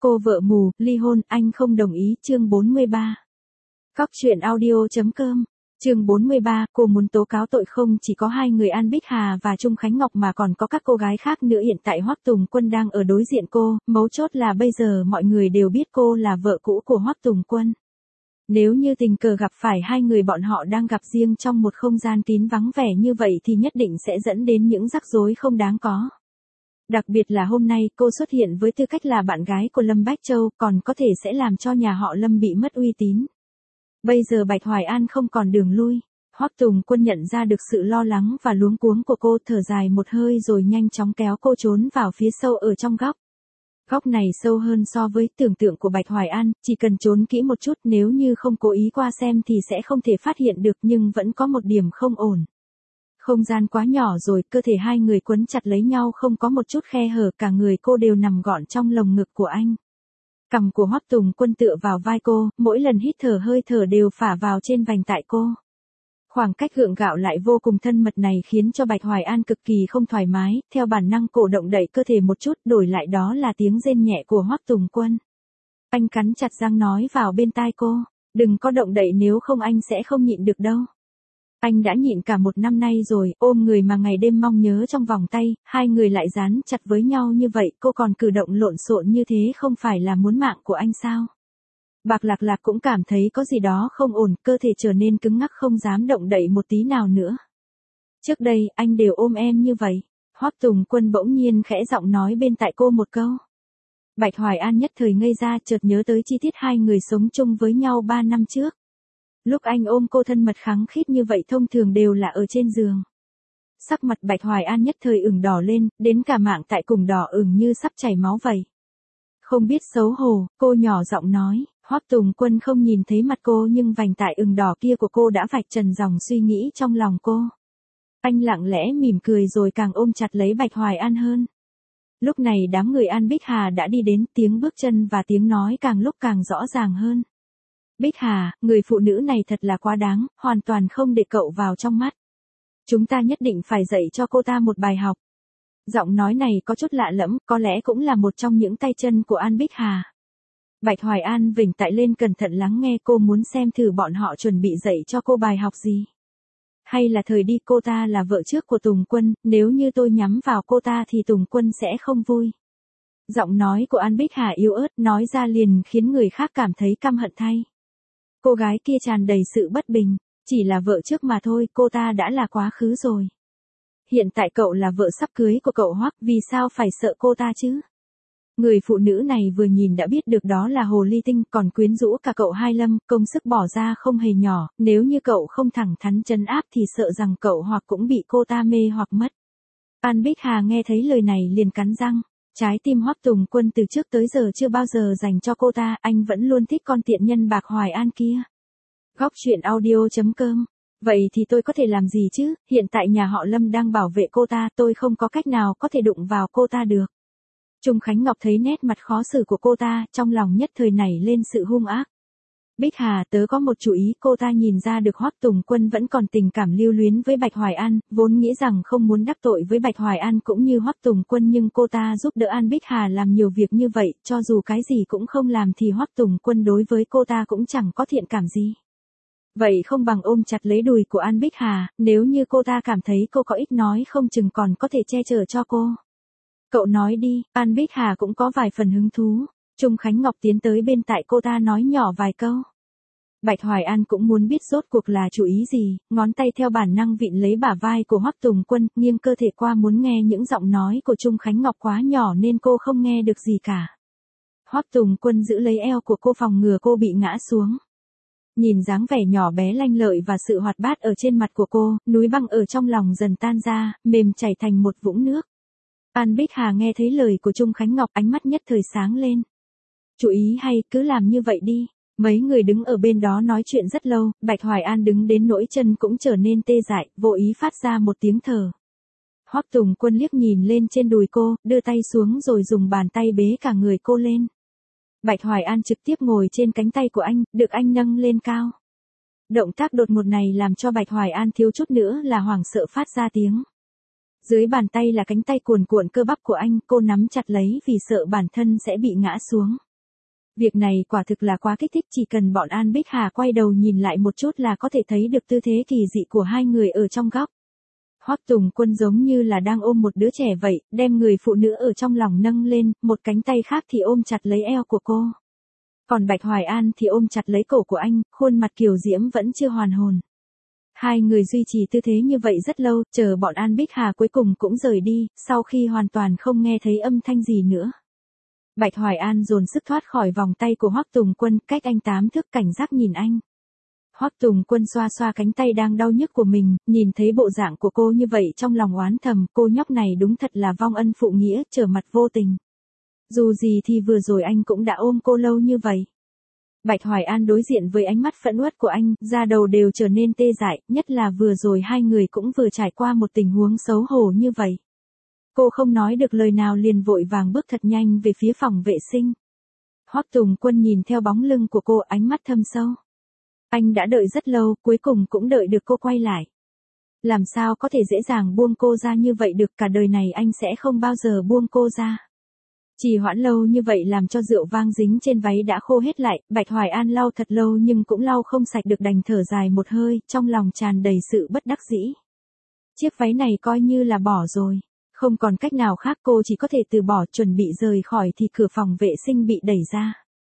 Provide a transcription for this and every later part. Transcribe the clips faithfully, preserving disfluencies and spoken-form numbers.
Cô vợ mù, ly hôn, anh không đồng ý, chương bốn mươi ba. Cóc truyện audio.com, chương bốn mươi ba, cô muốn tố cáo tội không chỉ có hai người An Bích Hà và Trung Khánh Ngọc mà còn có các cô gái khác nữa. Hiện tại Hoắc Tùng Quân đang ở đối diện cô, mấu chốt là bây giờ mọi người đều biết cô là vợ cũ của Hoắc Tùng Quân. Nếu như tình cờ gặp phải hai người bọn họ đang gặp riêng trong một không gian kín vắng vẻ như vậy thì nhất định sẽ dẫn đến những rắc rối không đáng có. Đặc biệt là hôm nay cô xuất hiện với tư cách là bạn gái của Lâm Bách Châu, còn có thể sẽ làm cho nhà họ Lâm bị mất uy tín. Bây giờ Bạch Hoài An không còn đường lui. Hoắc Tùng Quân nhận ra được sự lo lắng và luống cuống của cô, thở dài một hơi rồi nhanh chóng kéo cô trốn vào phía sâu ở trong góc. Góc này sâu hơn so với tưởng tượng của Bạch Hoài An, chỉ cần trốn kỹ một chút, nếu như không cố ý qua xem thì sẽ không thể phát hiện được, nhưng vẫn có một điểm không ổn. Không gian quá nhỏ rồi, cơ thể hai người quấn chặt lấy nhau không có một chút khe hở, cả người cô đều nằm gọn trong lồng ngực của anh. Cằm của Hoắc Tùng Quân tựa vào vai cô, mỗi lần hít thở hơi thở đều phả vào trên vành tai cô. Khoảng cách gượng gạo lại vô cùng thân mật này khiến cho Bạch Hoài An cực kỳ không thoải mái, theo bản năng cổ động đẩy cơ thể một chút, đổi lại đó là tiếng rên nhẹ của Hoắc Tùng Quân. Anh cắn chặt răng nói vào bên tai cô, đừng có động đậy nếu không anh sẽ không nhịn được đâu. Anh đã nhịn cả một năm nay rồi, ôm người mà ngày đêm mong nhớ trong vòng tay, hai người lại dán chặt với nhau như vậy, cô còn cử động lộn xộn như thế không phải là muốn mạng của anh sao? Bạc Lạc Lạc cũng cảm thấy có gì đó không ổn, cơ thể trở nên cứng ngắc không dám động đậy một tí nào nữa. Trước đây, anh đều ôm em như vậy. Hoắc Tùng Quân bỗng nhiên khẽ giọng nói bên tai cô một câu. Bạch Hoài An nhất thời ngây ra, chợt nhớ tới chi tiết hai người sống chung với nhau ba năm trước. Lúc anh ôm cô thân mật khăng khít như vậy thông thường đều là ở trên giường. Sắc mặt Bạch Hoài An nhất thời ửng đỏ lên, đến cả mạng tại cùng đỏ ửng như sắp chảy máu vậy. Không biết xấu hổ, cô nhỏ giọng nói, Hoắc Tùng Quân không nhìn thấy mặt cô nhưng vành tai ửng đỏ kia của cô đã vạch trần dòng suy nghĩ trong lòng cô. Anh lặng lẽ mỉm cười rồi càng ôm chặt lấy Bạch Hoài An hơn. Lúc này đám người An Bích Hà đã đi đến, tiếng bước chân và tiếng nói càng lúc càng rõ ràng hơn. Bích Hà, người phụ nữ này thật là quá đáng, hoàn toàn không để cậu vào trong mắt. Chúng ta nhất định phải dạy cho cô ta một bài học. Giọng nói này có chút lạ lẫm, có lẽ cũng là một trong những tay chân của An Bích Hà. Bạch Hoài An vểnh tai lên cẩn thận lắng nghe, cô muốn xem thử bọn họ chuẩn bị dạy cho cô bài học gì. Hay là thời đi, cô ta là vợ trước của Tùng Quân, nếu như tôi nhắm vào cô ta thì Tùng Quân sẽ không vui. Giọng nói của An Bích Hà yếu ớt, nói ra liền khiến người khác cảm thấy căm hận thay. Cô gái kia tràn đầy sự bất bình, chỉ là vợ trước mà thôi, cô ta đã là quá khứ rồi. Hiện tại cậu là vợ sắp cưới của cậu Hoắc, vì sao phải sợ cô ta chứ? Người phụ nữ này vừa nhìn đã biết được đó là hồ ly tinh, còn quyến rũ cả cậu Hai Lâm, công sức bỏ ra không hề nhỏ, nếu như cậu không thẳng thắn trấn áp thì sợ rằng cậu hoặc cũng bị cô ta mê hoặc mất. An Bích Hà nghe thấy lời này liền cắn răng. Trái tim Hoắc Tùng Quân từ trước tới giờ chưa bao giờ dành cho cô ta, anh vẫn luôn thích con tiện nhân Bạch Hoài An kia. Góc truyện audio.com. Vậy thì tôi có thể làm gì chứ, hiện tại nhà họ Lâm đang bảo vệ cô ta, tôi không có cách nào có thể đụng vào cô ta được. Trung Khánh Ngọc thấy nét mặt khó xử của cô ta, trong lòng nhất thời nảy lên sự hung ác. Bích Hà, tớ có một chủ ý, cô ta nhìn ra được Hoắc Tùng Quân vẫn còn tình cảm lưu luyến với Bạch Hoài An, vốn nghĩ rằng không muốn đắc tội với Bạch Hoài An cũng như Hoắc Tùng Quân, nhưng cô ta giúp đỡ An Bích Hà làm nhiều việc như vậy, cho dù cái gì cũng không làm thì Hoắc Tùng Quân đối với cô ta cũng chẳng có thiện cảm gì. Vậy không bằng ôm chặt lấy đùi của An Bích Hà, nếu như cô ta cảm thấy cô có ích nói không chừng còn có thể che chở cho cô. Cậu nói đi, An Bích Hà cũng có vài phần hứng thú. Trung Khánh Ngọc tiến tới bên tai cô ta nói nhỏ vài câu. Bạch Hoài An cũng muốn biết rốt cuộc là chủ ý gì, ngón tay theo bản năng vịn lấy bả vai của Hoắc Tùng Quân, nghiêng cơ thể qua muốn nghe những giọng nói của Trung Khánh Ngọc quá nhỏ nên cô không nghe được gì cả. Hoắc Tùng Quân giữ lấy eo của cô phòng ngừa cô bị ngã xuống. Nhìn dáng vẻ nhỏ bé lanh lợi và sự hoạt bát ở trên mặt của cô, núi băng ở trong lòng dần tan ra, mềm chảy thành một vũng nước. An Bích Hà nghe thấy lời của Trung Khánh Ngọc, ánh mắt nhất thời sáng lên. Chủ ý hay, cứ làm như vậy đi. Mấy người đứng ở bên đó nói chuyện rất lâu, Bạch Hoài An đứng đến nỗi chân cũng trở nên tê dại, vô ý phát ra một tiếng thở. Hoắc Tùng Quân liếc nhìn lên trên đùi cô, đưa tay xuống rồi dùng bàn tay bế cả người cô lên. Bạch Hoài An trực tiếp ngồi trên cánh tay của anh, được anh nâng lên cao. Động tác đột ngột này làm cho Bạch Hoài An thiếu chút nữa là hoảng sợ phát ra tiếng. Dưới bàn tay là cánh tay cuồn cuộn cơ bắp của anh, cô nắm chặt lấy vì sợ bản thân sẽ bị ngã xuống. Việc này quả thực là quá kích thích, chỉ cần bọn An Bích Hà quay đầu nhìn lại một chút là có thể thấy được tư thế kỳ dị của hai người ở trong góc. Hoắc Tùng Quân giống như là đang ôm một đứa trẻ vậy, đem người phụ nữ ở trong lòng nâng lên, một cánh tay khác thì ôm chặt lấy eo của cô. Còn Bạch Hoài An thì ôm chặt lấy cổ của anh, khuôn mặt kiều diễm vẫn chưa hoàn hồn. Hai người duy trì tư thế như vậy rất lâu, chờ bọn An Bích Hà cuối cùng cũng rời đi, sau khi hoàn toàn không nghe thấy âm thanh gì nữa. Bạch Hoài An dồn sức thoát khỏi vòng tay của Hoắc Tùng Quân, cách anh tám thước, cảnh giác nhìn anh. Hoắc Tùng Quân xoa xoa cánh tay đang đau nhức của mình, nhìn thấy bộ dạng của cô như vậy trong lòng oán thầm, cô nhóc này đúng thật là vong ân phụ nghĩa, trở mặt vô tình. Dù gì thì vừa rồi anh cũng đã ôm cô lâu như vậy. Bạch Hoài An đối diện với ánh mắt phẫn uất của anh, da đầu đều trở nên tê dại, nhất là vừa rồi hai người cũng vừa trải qua một tình huống xấu hổ như vậy. Cô không nói được lời nào liền vội vàng bước thật nhanh về phía phòng vệ sinh. Hoắc Tùng Quân nhìn theo bóng lưng của cô, ánh mắt thâm sâu. Anh đã đợi rất lâu, cuối cùng cũng đợi được cô quay lại. Làm sao có thể dễ dàng buông cô ra như vậy được, cả đời này anh sẽ không bao giờ buông cô ra. Chỉ hoãn lâu như vậy làm cho rượu vang dính trên váy đã khô hết lại, Bạch Hoài An lau thật lâu nhưng cũng lau không sạch được, đành thở dài một hơi, trong lòng tràn đầy sự bất đắc dĩ. Chiếc váy này coi như là bỏ rồi. Không còn cách nào khác, cô chỉ có thể từ bỏ, chuẩn bị rời khỏi thì cửa phòng vệ sinh bị đẩy ra.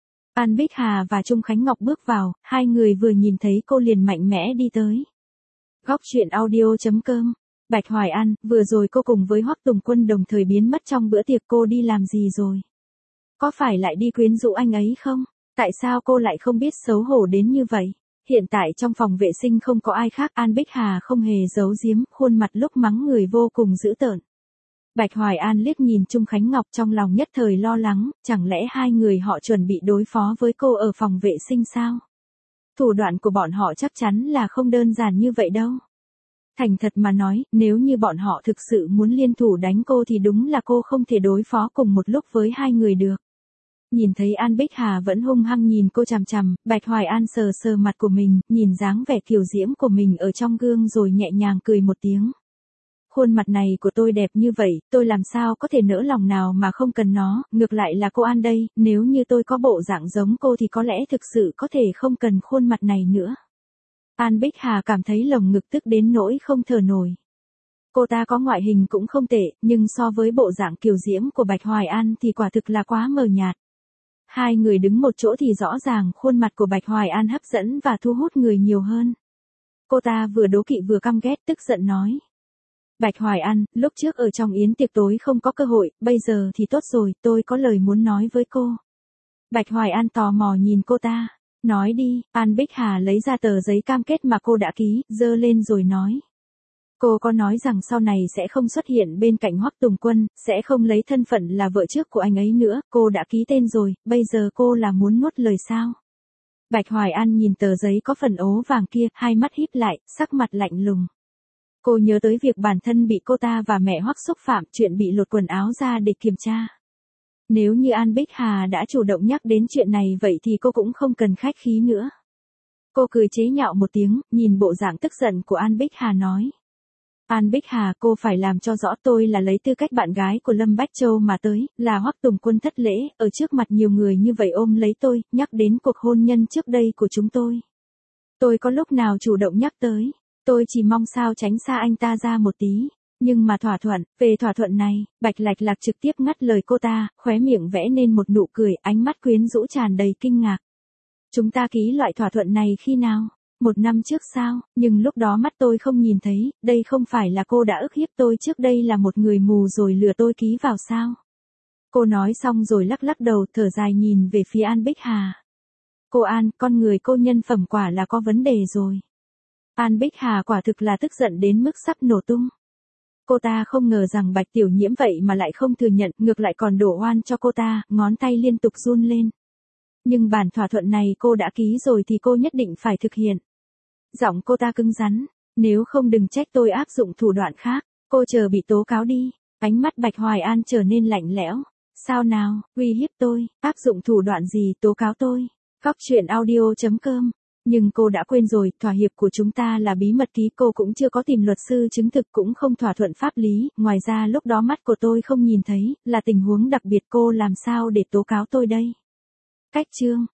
An Bích Hà và Trung Khánh Ngọc bước vào, hai người vừa nhìn thấy cô liền mạnh mẽ đi tới. Góc truyện audio chấm com. Bạch Hoài An, vừa rồi cô cùng với Hoắc Tùng Quân đồng thời biến mất trong bữa tiệc, cô đi làm gì rồi? Có phải lại đi quyến rũ anh ấy không? Tại sao cô lại không biết xấu hổ đến như vậy? Hiện tại trong phòng vệ sinh không có ai khác, An Bích Hà không hề giấu giếm, khuôn mặt lúc mắng người vô cùng dữ tợn. Bạch Hoài An liếc nhìn Trung Khánh Ngọc, trong lòng nhất thời lo lắng, chẳng lẽ hai người họ chuẩn bị đối phó với cô ở phòng vệ sinh sao? Thủ đoạn của bọn họ chắc chắn là không đơn giản như vậy đâu. Thành thật mà nói, nếu như bọn họ thực sự muốn liên thủ đánh cô thì đúng là cô không thể đối phó cùng một lúc với hai người được. Nhìn thấy An Bích Hà vẫn hung hăng nhìn cô chằm chằm, Bạch Hoài An sờ sờ mặt của mình, nhìn dáng vẻ kiều diễm của mình ở trong gương rồi nhẹ nhàng cười một tiếng. Khuôn mặt này của tôi đẹp như vậy, tôi làm sao có thể nỡ lòng nào mà không cần nó, ngược lại là cô An đây, nếu như tôi có bộ dạng giống cô thì có lẽ thực sự có thể không cần khuôn mặt này nữa. An Bích Hà cảm thấy lồng ngực tức đến nỗi không thở nổi. Cô ta có ngoại hình cũng không tệ, nhưng so với bộ dạng kiều diễm của Bạch Hoài An thì quả thực là quá mờ nhạt. Hai người đứng một chỗ thì rõ ràng khuôn mặt của Bạch Hoài An hấp dẫn và thu hút người nhiều hơn. Cô ta vừa đố kỵ vừa căm ghét, tức giận nói. Bạch Hoài An, lúc trước ở trong yến tiệc tối không có cơ hội, bây giờ thì tốt rồi, tôi có lời muốn nói với cô. Bạch Hoài An tò mò nhìn cô ta. Nói đi, An Bích Hà lấy ra tờ giấy cam kết mà cô đã ký, giơ lên rồi nói. Cô có nói rằng sau này sẽ không xuất hiện bên cạnh Hoắc Tùng Quân, sẽ không lấy thân phận là vợ trước của anh ấy nữa, cô đã ký tên rồi, bây giờ cô là muốn nuốt lời sao? Bạch Hoài An nhìn tờ giấy có phần ố vàng kia, hai mắt híp lại, sắc mặt lạnh lùng. Cô nhớ tới việc bản thân bị cô ta và mẹ Hoắc xúc phạm, chuyện bị lột quần áo ra để kiểm tra. Nếu như An Bích Hà đã chủ động nhắc đến chuyện này vậy thì cô cũng không cần khách khí nữa. Cô cười chế nhạo một tiếng, nhìn bộ dạng tức giận của An Bích Hà nói. An Bích Hà, cô phải làm cho rõ tôi là lấy tư cách bạn gái của Lâm Bách Châu mà tới, là Hoắc Tùng Quân thất lễ, ở trước mặt nhiều người như vậy ôm lấy tôi, nhắc đến cuộc hôn nhân trước đây của chúng tôi. Tôi có lúc nào chủ động nhắc tới, tôi chỉ mong sao tránh xa anh ta ra một tí. Nhưng mà thỏa thuận, về thỏa thuận này, Bạch Lạch Lạc trực tiếp ngắt lời cô ta, khóe miệng vẽ nên một nụ cười, ánh mắt quyến rũ tràn đầy kinh ngạc. Chúng ta ký loại thỏa thuận này khi nào? Một năm trước sao? Nhưng lúc đó mắt tôi không nhìn thấy, đây không phải là cô đã ức hiếp tôi trước đây là một người mù rồi lừa tôi ký vào sao? Cô nói xong rồi lắc lắc đầu, thở dài nhìn về phía An Bích Hà. Cô An, con người cô nhân phẩm quả là có vấn đề rồi. An Bích Hà quả thực là tức giận đến mức sắp nổ tung. Cô ta không ngờ rằng Bạch Tiểu Nhiễm vậy mà lại không thừa nhận, ngược lại còn đổ oan cho cô ta, ngón tay liên tục run lên. Nhưng bản thỏa thuận này cô đã ký rồi thì cô nhất định phải thực hiện. Giọng cô ta cứng rắn, nếu không đừng trách tôi áp dụng thủ đoạn khác, cô chờ bị tố cáo đi. Ánh mắt Bạch Hoài An trở nên lạnh lẽo. Sao nào, uy hiếp tôi, áp dụng thủ đoạn gì tố cáo tôi? Góc truyện audio chấm com. Nhưng cô đã quên rồi, thỏa hiệp của chúng ta là bí mật ký, cô cũng chưa có tìm luật sư chứng thực, cũng không thỏa thuận pháp lý, ngoài ra lúc đó mắt của tôi không nhìn thấy, là tình huống đặc biệt, cô làm sao để tố cáo tôi đây? Cách chương